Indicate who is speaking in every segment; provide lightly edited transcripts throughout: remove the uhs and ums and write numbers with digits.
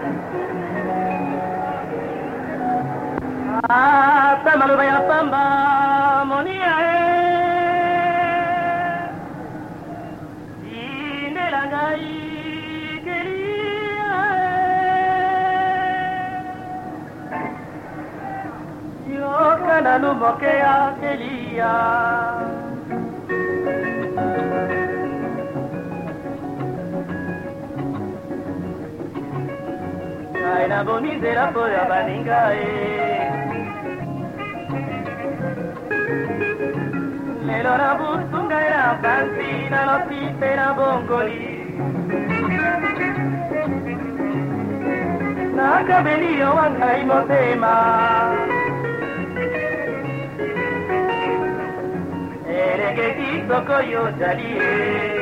Speaker 1: Maluba ya pamba monia inela ngai kelia yo kana lumoke ya kelia aina bonizera poya baninga Lelo na busunga era fanzina lo pipe na bongoli Nakabelio wangai motema Erege kisoko yo jalie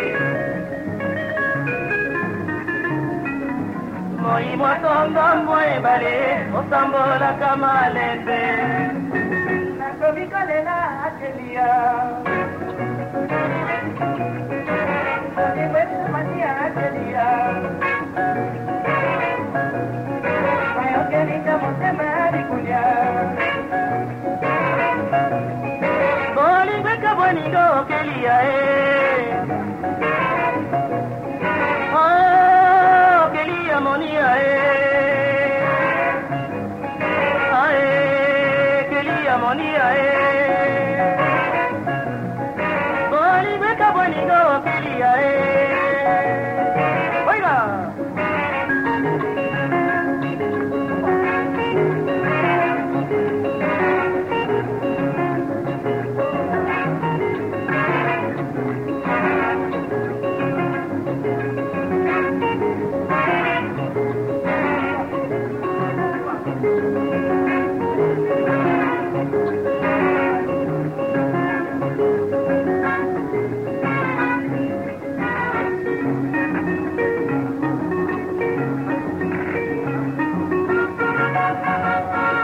Speaker 1: Moi motongo mwe bale Osambola kama lende Nakomikolela atelia